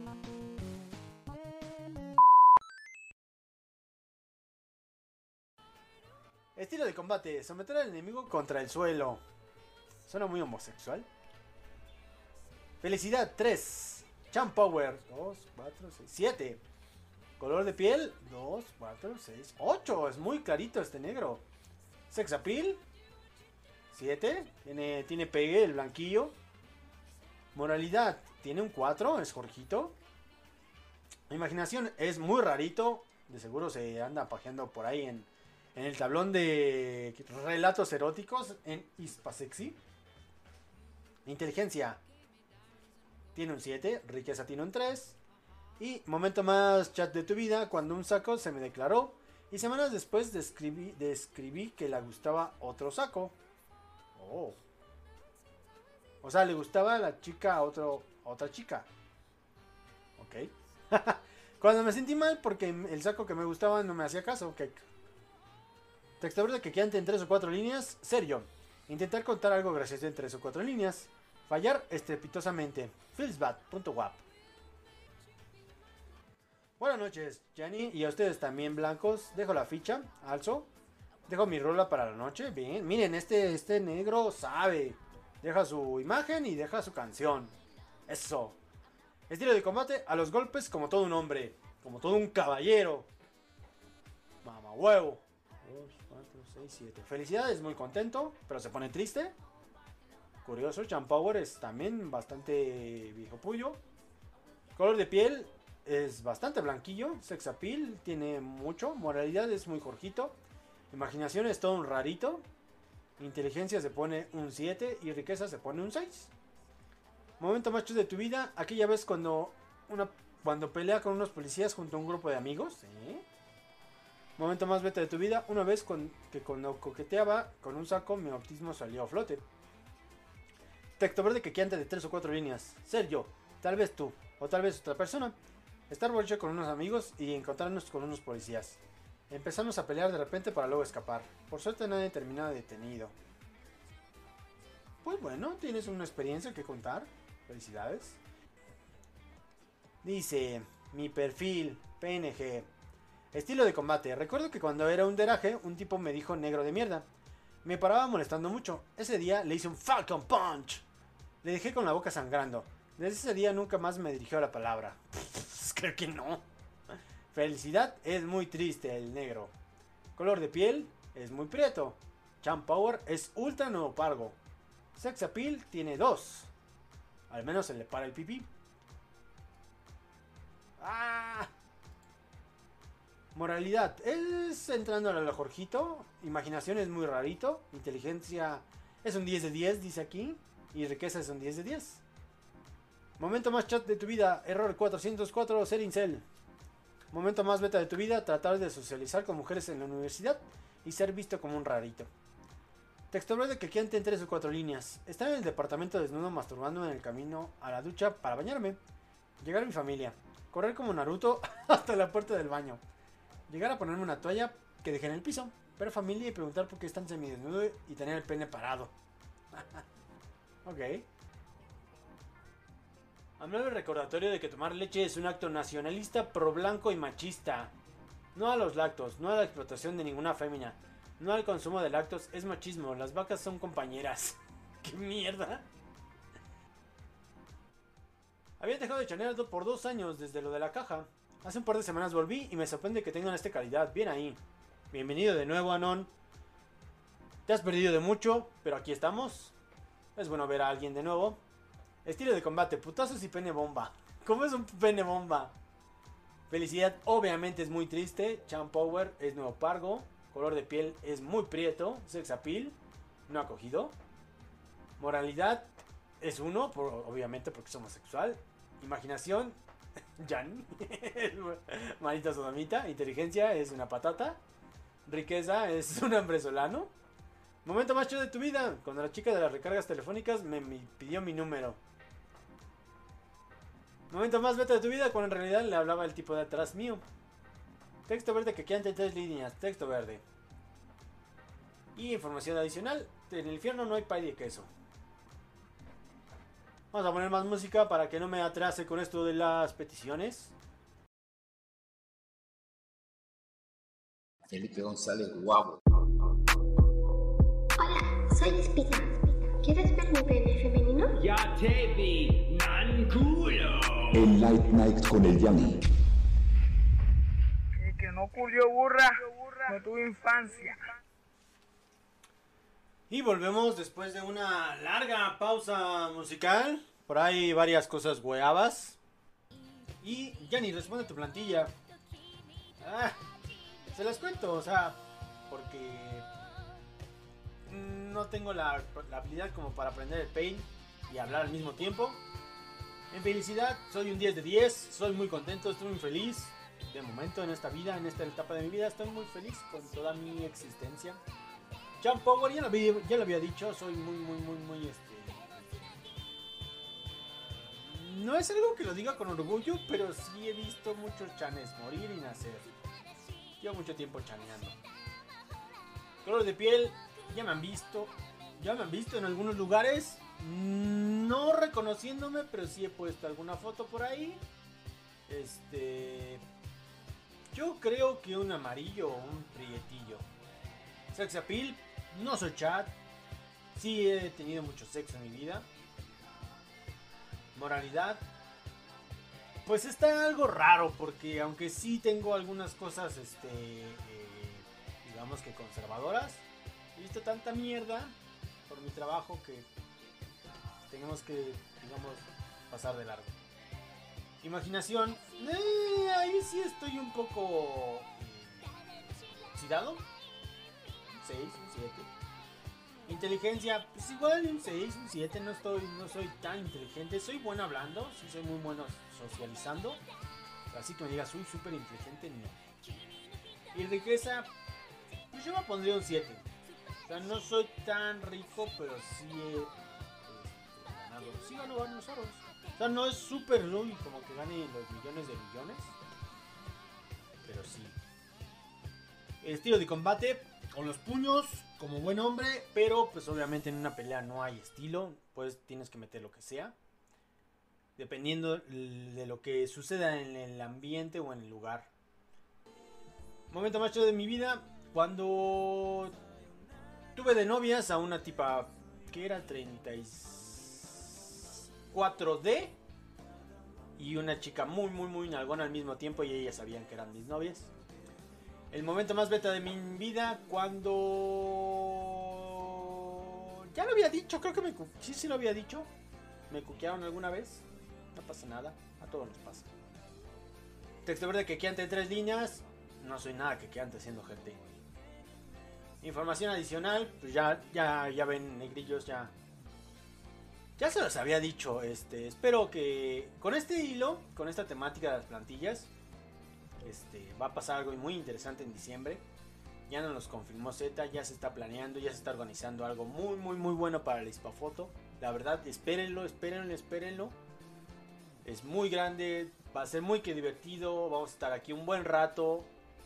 Estilo de combate, someter al enemigo contra el suelo. Suena muy homosexual. Felicidad, tres. Champ Power, dos, cuatro, seis, siete. Color de piel, dos, cuatro, seis, ocho. Es muy clarito este negro. Sex Appeal, siete. Tiene, tiene pegue el blanquillo. Moralidad, tiene un cuatro, es Jorgito. Imaginación, es muy rarito. De seguro se anda pajeando por ahí en, en el tablón de relatos eróticos en Hispasexy. Inteligencia, tiene un siete. Riqueza tiene un tres. Y momento más chat de tu vida, cuando un saco se me declaró y semanas después describí, describí que le gustaba otro saco. Oh. O sea, le gustaba a la chica a, otro, a otra chica. Ok. Cuando me sentí mal porque el saco que me gustaba no me hacía caso. Ok. Texto verde que quedan en tres o cuatro líneas. Serio. Intentar contar algo gracioso en tres o cuatro líneas. Fallar estrepitosamente. Feels bad. Punto guap. Buenas noches, Yanni, y a ustedes también, blancos. Dejo la ficha, alzo. Dejo mi rola para la noche. Bien, miren, este, este negro sabe. Deja su imagen y deja su canción. Eso. Estilo de combate, a los golpes como todo un hombre. Como todo un caballero. Mamá huevo. dos, cuatro, seis, siete. Felicidades, muy contento, pero se pone triste. Curioso, Chan Power es también bastante viejo puyo. Color de piel es bastante blanquillo. Sex appeal tiene mucho. Moralidad es muy jorjito. Imaginación es todo un rarito. Inteligencia se pone un siete y riqueza se pone un seis. Momento más chido de tu vida, aquella vez cuando una cuando pelea con unos policías junto a un grupo de amigos. ¿eh? Momento más beta de tu vida, una vez con, que cuando coqueteaba con un saco mi autismo salió a flote. Texto verde que queda de tres o cuatro líneas. Ser yo, tal vez tú, o tal vez otra persona. Estar borracho con unos amigos y encontrarnos con unos policías. Empezamos a pelear de repente para luego escapar. Por suerte nadie terminaba detenido. Pues bueno, tienes una experiencia que contar. Felicidades. Dice, mi perfil, P N G. Estilo de combate. Recuerdo que cuando era un deraje, un tipo me dijo negro de mierda. Me paraba molestando mucho. Ese día le hice un Falcon Punch. Le dejé con la boca sangrando. Desde ese día nunca más me dirigió la palabra. Creo que no. Felicidad es muy triste el negro. Color de piel es muy prieto. Chan Power es ultra neopargo. Sex appeal tiene dos. Al menos se le para el pipí. ¡Ah! Moralidad es entrando a lo Jorgito. Imaginación es muy rarito. Inteligencia es un diez de diez, dice aquí. Y riqueza es un diez de diez. Momento más chat de tu vida. Error cuatrocientos cuatro, ser incel. Momento más beta de tu vida. Tratar de socializar con mujeres en la universidad y ser visto como un rarito. Texto verde que quedan en tres o cuatro líneas. Estar en el departamento desnudo masturbando en el camino a la ducha para bañarme. Llegar a mi familia. Correr como Naruto hasta la puerta del baño. Llegar a ponerme una toalla que dejé en el piso. Ver familia y preguntar por qué están semidesnudo y tener el pene parado. Ok. Amable recordatorio de que tomar leche es un acto nacionalista, pro blanco y machista. No a los lactos, no a la explotación de ninguna fémina. No al consumo de lácteos, es machismo. Las vacas son compañeras. ¡Qué mierda! Había dejado de chanear por dos años desde lo de la caja. Hace un par de semanas volví y me sorprende que tengan esta calidad. Bien ahí. Bienvenido de nuevo, Anon. Te has perdido de mucho, pero aquí estamos. Es bueno ver a alguien de nuevo. Estilo de combate, putazos y pene bomba. ¿Cómo es un pene bomba? Felicidad obviamente es muy triste. Chan Power es nuevo pargo. Color de piel es muy prieto. Sex appeal, no acogido. Moralidad es uno, por, obviamente porque es homosexual. Imaginación, Jan, manita sodomita. Inteligencia es una patata. Riqueza es un hambre solano. Momento más chido de tu vida, cuando la chica de las recargas telefónicas me, me pidió mi número. Momento más beta de tu vida, cuando en realidad le hablaba el tipo de atrás mío. Texto verde que queda entre tres líneas. Texto verde. Y información adicional. En el infierno no hay pay de queso. Vamos a poner más música para que no me atrase con esto de las peticiones. Felipe González, guapo. Hola, soy Espina. ¿Quieres ver mi pene femenino? Ya te vi, man culo. El Light Night con el Yanni. Y que no culió burra, no tuvo infancia. Y volvemos después de una larga pausa musical. Por ahí varias cosas hueabas. Y Yanni, responde tu plantilla. Ah, se las cuento, o sea, porque no tengo la, la habilidad como para aprender el Paint y hablar al mismo tiempo. En felicidad, soy un diez de diez, soy muy contento, estoy muy feliz. De momento en esta vida, en esta etapa de mi vida, estoy muy feliz con toda mi existencia. Chan Power, ya lo, había, ya lo había dicho, soy muy, muy, muy, muy este... No es algo que lo diga con orgullo, pero sí he visto muchos chanes morir y nacer. Llevo mucho tiempo chaneando. Color de piel, ya me han visto. Ya me han visto en algunos lugares. No reconociéndome, pero sí he puesto alguna foto por ahí. Este... Yo creo que un amarillo o un prietillo. Sex appeal, no soy chat. Sí he tenido mucho sexo en mi vida. Moralidad, pues está algo raro porque aunque sí tengo algunas cosas, este, eh, digamos que conservadoras. He visto tanta mierda por mi trabajo que tenemos que, digamos, pasar de largo. Imaginación, eh, ahí sí estoy un poco eh, oxidado. seis, un siete. Inteligencia, pues igual un seis, un siete. No estoy, no soy tan inteligente. Soy bueno hablando, sí soy muy bueno socializando. Así que me digas, soy súper inteligente, no. Y riqueza, pues yo me pondría un siete. O sea, no soy tan rico, pero sí he este, ganado. Sí gano varios oros. O sea, no es súper ruin como que gane los millones de millones. Pero sí. Estilo de combate, con los puños, como buen hombre. Pero pues obviamente en una pelea no hay estilo. Pues tienes que meter lo que sea. Dependiendo de lo que suceda en el ambiente o en el lugar. Momento más chido de mi vida. Cuando tuve de novias a una tipa que era treinta y cuatro D. Y una chica muy muy muy nalgona al mismo tiempo. Y ellas sabían que eran mis novias. El momento más beta de mi vida. Cuando... Ya lo había dicho. Creo que me... Sí, sí lo había dicho. Me cuquearon alguna vez. No pasa nada, a todos nos pasa. Texto verde quequeante en tres líneas. No soy nada quequeante siendo G T. Información adicional, pues ya, ya, ya ven, negrillos, ya. Ya se los había dicho, este. Espero que con este hilo, con esta temática de las plantillas, este, va a pasar algo muy interesante en diciembre. Ya nos los confirmó Z, ya se está planeando, ya se está organizando algo muy, muy, muy bueno para el Hispafoto. La verdad, espérenlo, espérenlo, espérenlo. Es muy grande, va a ser muy que divertido, vamos a estar aquí un buen rato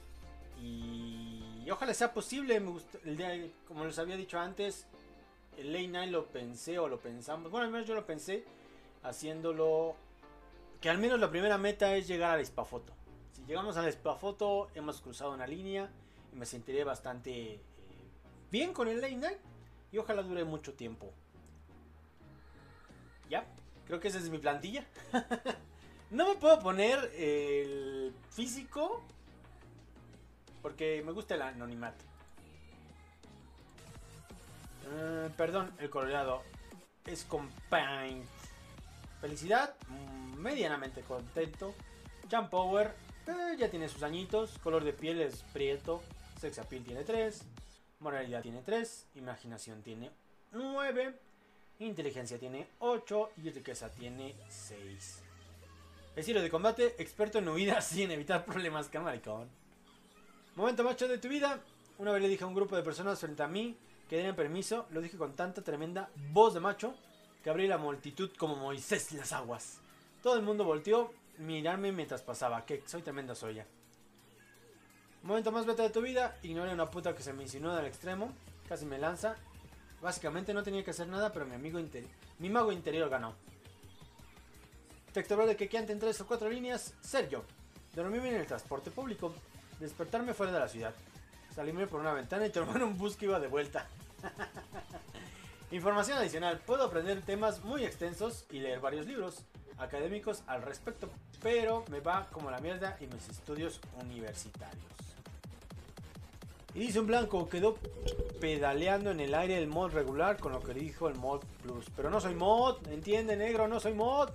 y, y ojalá sea posible. Me gustó, el día, como les había dicho antes, el late night lo pensé o lo pensamos, bueno al menos yo lo pensé haciéndolo, que al menos la primera meta es llegar al Hispafoto. Si llegamos al Hispafoto hemos cruzado una línea y me sentiré bastante eh, bien con el late night y ojalá dure mucho tiempo. Ya. Creo que esa es mi plantilla. No me puedo poner el físico porque me gusta el anonimato. Uh, perdón, el coloreado es con paint. Felicidad, medianamente contento. Jump Power, eh, ya tiene sus añitos. Color de piel es prieto. Sex Appeal tiene tres. Moralidad tiene tres. Imaginación tiene nueve. Inteligencia tiene ocho y riqueza tiene seis. Estilo de combate, experto en huida sin evitar problemas, camaricón. Momento macho de tu vida. Una vez le dije a un grupo de personas frente a mí que dieran permiso. Lo dije con tanta tremenda voz de macho que abrí la multitud como Moisés las aguas. Todo el mundo volteó a mirarme mientras pasaba. Que soy tremenda soya. Momento más beta de tu vida. Ignoré una puta que se me insinuó del extremo. Casi me lanza. Básicamente no tenía que hacer nada, pero mi amigo interior, mi mago interior ganó. Texto verde que quedan en tres o cuatro líneas. Sergio. Dormirme en el transporte público. Despertarme fuera de la ciudad. Salirme por una ventana y tomar un bus que iba de vuelta. Información adicional. Puedo aprender temas muy extensos y leer varios libros académicos al respecto, pero me va como la mierda en mis estudios universitarios. Y dice un blanco, quedó pedaleando en el aire el mod regular con lo que dijo el mod plus. Pero no soy mod, entiende negro, no soy mod.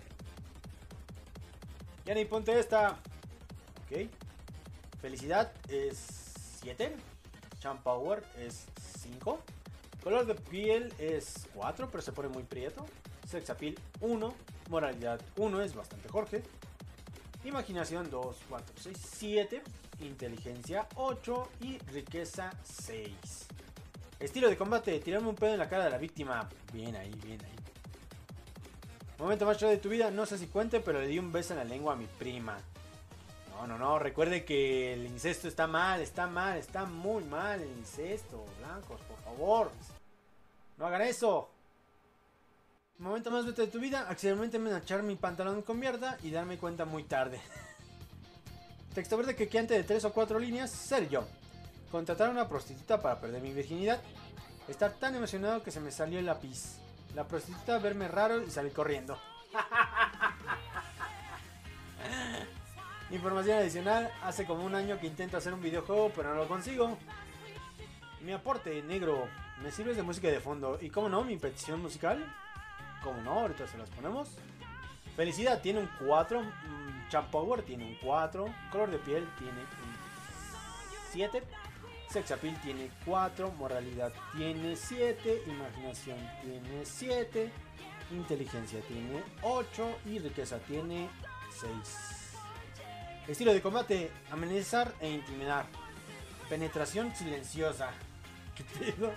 Ya ni ponte esta. Ok. Felicidad es siete. Champ Power es cinco. Color de piel es cuatro, pero se pone muy prieto. Sex Appeal uno. Moralidad uno, es bastante Jorge. Imaginación dos, cuatro, seis, siete. Inteligencia ocho y riqueza seis. Estilo de combate, tirarme un pedo en la cara de la víctima. Bien ahí, bien ahí. Momento más chido de tu vida, no sé si cuente, pero le di un beso en la lengua a mi prima. No, no, no, recuerde que el incesto está mal, está mal, está muy mal el incesto. Blancos, por favor. No hagan eso. Momento más beta de tu vida, accidentalmente manchar mi pantalón con mierda y darme cuenta muy tarde. Texto verde que antes de tres o cuatro líneas. Ser yo. Contratar a una prostituta para perder mi virginidad. Estar tan emocionado que se me salió el lápiz. La prostituta verme raro y salir corriendo. Información adicional. Hace como un año que intento hacer un videojuego pero no lo consigo. Mi aporte negro, me sirves de música de fondo. Y como no, mi petición musical, como no, ahorita se las ponemos. Felicidad tiene un cuatro, Champ Power tiene un cuatro, Color de piel tiene un siete, Sex Appeal tiene cuatro, Moralidad tiene siete, Imaginación tiene siete, Inteligencia tiene ocho y Riqueza tiene seis. Estilo de combate, amenazar e intimidar. Penetración silenciosa. ¿Qué pedo?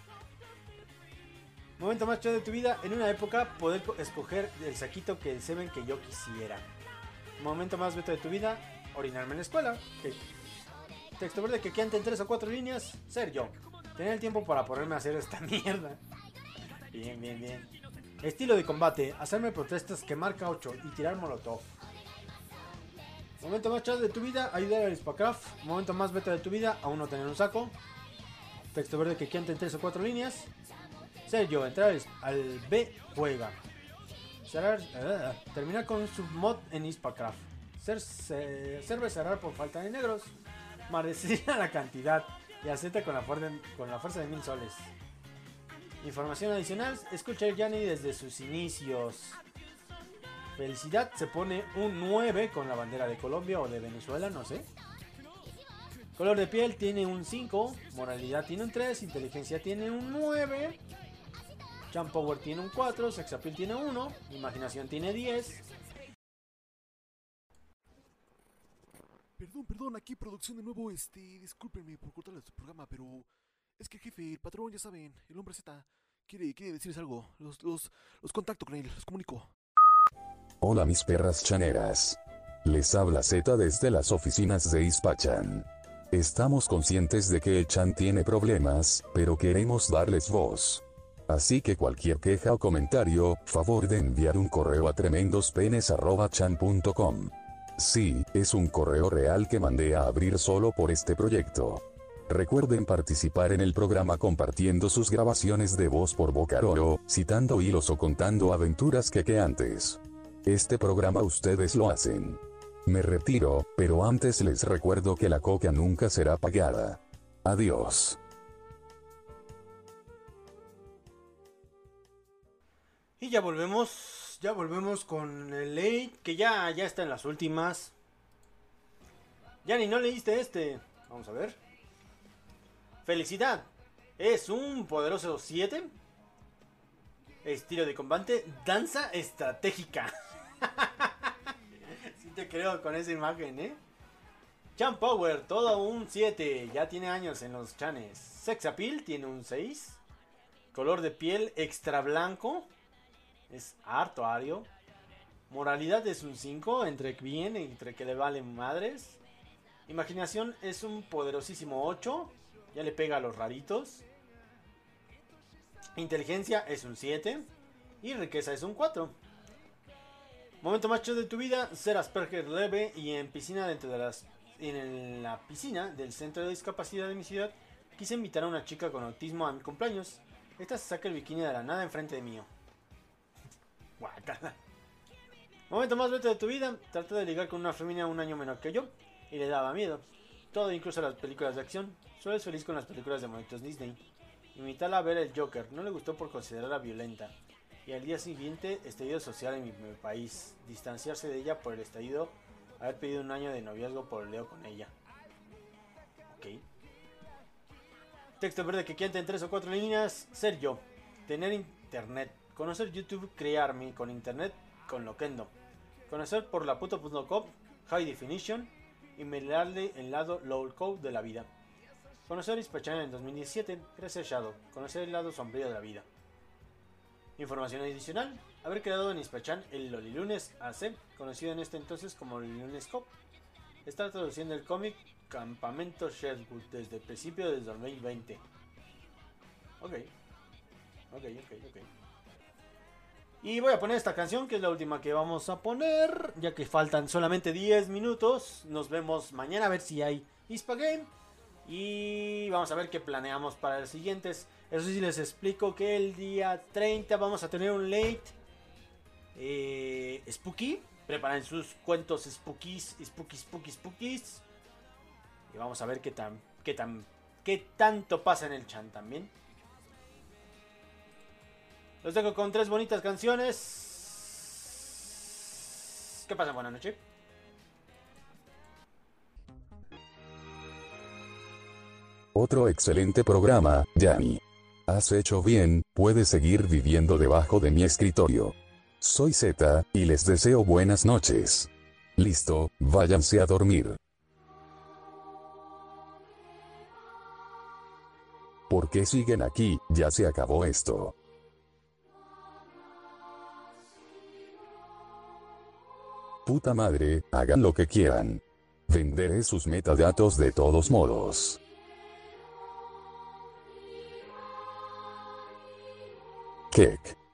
Momento más chido de tu vida. En una época poder escoger el saquito que semen que yo quisiera. Momento más beto de tu vida. Orinarme en la escuela. Okay. Texto verde que quedan en tres o cuatro líneas. Ser yo. Tener el tiempo para ponerme a hacer esta mierda. Bien, bien, bien. Estilo de combate. Hacerme protestas que marca ocho y tirar molotov. Momento más chido de tu vida. Ayudar al Hispacraft. Momento más beta de tu vida. Aún no tener un saco. Texto verde que quedan en tres o cuatro líneas. Ser yo, entrar al B, juega. Cerrar, uh, terminar con un submod en Hispacraft. Ser, se, serve cerrar por falta de negros. Maldecir a la cantidad. Y acepta con la, fuerza, con la fuerza de mil soles. Información adicional. Escucha el Yanni desde sus inicios. Felicidad se pone un nueve con la bandera de Colombia o de Venezuela, no sé. Color de piel tiene un cinco. Moralidad tiene un tres. Inteligencia tiene un nueve. Champ Power tiene un cuatro, Sex Appeal tiene uno, Imaginación tiene diez. Perdón, perdón, aquí producción de nuevo, este, discúlpenme por cortarle su programa, pero es que el jefe, el patrón, ya saben, el hombre Z, quiere, quiere decirles algo, los, los, los contacto con él, los comunico. Hola mis perras chaneras. Les habla Z desde las oficinas de Hispachan. Estamos conscientes de que el Chan tiene problemas, pero queremos darles voz. Así que cualquier queja o comentario, favor de enviar un correo a tremendospenes arroba chan punto com. Sí, es un correo real que mandé a abrir solo por este proyecto. Recuerden participar en el programa compartiendo sus grabaciones de voz por Bocaroro, citando hilos o contando aventuras quequeantes. Este programa ustedes lo hacen. Me retiro, pero antes les recuerdo que la coca nunca será pagada. Adiós. Y ya volvemos, ya volvemos con el late, que ya, ya está en las últimas. Ya ni no leíste este. Vamos a ver. Felicidad. Es un poderoso siete. Estilo de combate. Danza estratégica. Sí te creo con esa imagen, ¿eh? Champ Power, todo un siete. Ya tiene años en los chanes. Sex Appeal tiene un seis. Color de piel extra blanco. Es harto ario. Moralidad es un cinco. Entre bien, entre que le valen madres. Imaginación es un poderosísimo ocho. Ya le pega a los raritos. Inteligencia es un siete. Y riqueza es un cuatro. Momento más chido de tu vida. Ser Asperger leve. Y en piscina dentro de las... En la piscina del centro de discapacidad de mi ciudad. Quise invitar a una chica con autismo a mi cumpleaños. Esta se saca el bikini de la nada enfrente de mío. Guacala. Momento más beto de tu vida. Traté de ligar con una femina un año menor que yo. Y le daba miedo. Todo, incluso las películas de acción. Solo es feliz con las películas de monitos Disney. Invitarla a ver el Joker. No le gustó por considerarla violenta. Y al día siguiente, estallido social en mi, mi país. Distanciarse de ella por el estallido. Haber pedido un año de noviazgo por Leo con ella. Ok. Texto verde que quede en tres o cuatro líneas. Ser yo. Tener internet. Conocer YouTube, crearme con internet con Loquendo. Conocer por la puto punto com, High Definition y mirarle el lado low code de la vida. Conocer Hispachan en dos mil diecisiete, gracias a Shadow. Conocer el lado sombrío de la vida. Información adicional. Haber creado en Hispachan el Lolilunes A C, conocido en este entonces como Lolilunes Cop. Estar traduciendo el cómic Campamento Sherwood desde el principio del dos mil veinte. Ok. Ok, ok, ok. Y voy a poner esta canción, que es la última que vamos a poner, ya que faltan solamente diez minutos. Nos vemos mañana a ver si hay Hispa Game. Y vamos a ver qué planeamos para los siguientes. Eso sí, les explico que el día treinta vamos a tener un late eh, Spooky. Preparen sus cuentos spookies, spooky, spooky, spookies. Y vamos a ver qué tan, qué tan qué tanto pasa en el chat también. Los dejo con tres bonitas canciones. ¿Qué pasa? Buenas noches. Otro excelente programa, Yanni. Has hecho bien, puedes seguir viviendo debajo de mi escritorio. Soy Z, y les deseo buenas noches. Listo, váyanse a dormir. ¿Por qué siguen aquí? Ya se acabó esto. Puta madre, hagan lo que quieran. Venderé sus metadatos de todos modos. Kek.